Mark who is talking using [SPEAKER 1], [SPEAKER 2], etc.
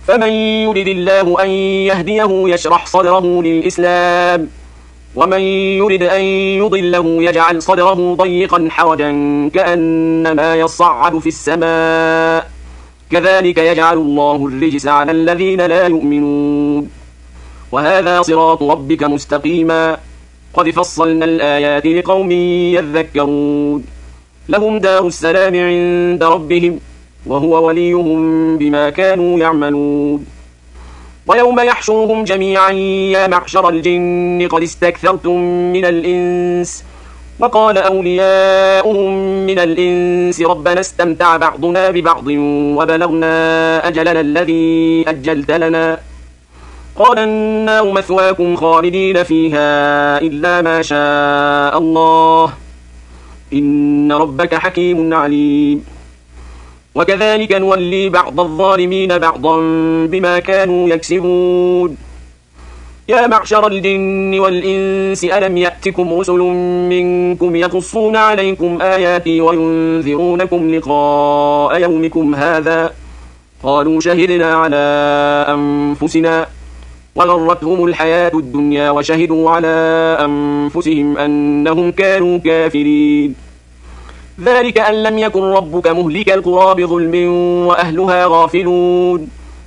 [SPEAKER 1] فمن يرد الله أن يهديه يشرح صدره للإسلام، ومن يرد أن يضله يجعل صدره ضيقا حرجا كأنما يصعد في السماء، كذلك يجعل الله الرجس على الذين لا يؤمنون. وهذا صراط ربك مستقيما، قد فصلنا الآيات لقوم يذكرون. لهم دار السلام عند ربهم، وهو وليهم بما كانوا يعملون. ويوم يحشرهم جميعا يا معشر الجن قد استكثرتم من الإنس، وقال أولياؤهم من الإنس ربنا استمتع بعضنا ببعض وبلغنا أجلنا الذي أجلت لنا، قال النار مثواكم خالدين فيها إلا ما شاء الله، إن ربك حكيم عليم. وكذلك نولي بعض الظالمين بعضا بما كانوا يكسبون. يا معشر الجن والإنس ألم يأتكم رسل منكم يقصون عليكم آياتي وينذرونكم لقاء يومكم هذا؟ قالوا شهدنا على أنفسنا وغرتهم الحياة الدنيا وشهدوا على أنفسهم أنهم كانوا كافرين. ذلك أن لم يكن ربك مهلك القرى بظلم وأهلها غافلون.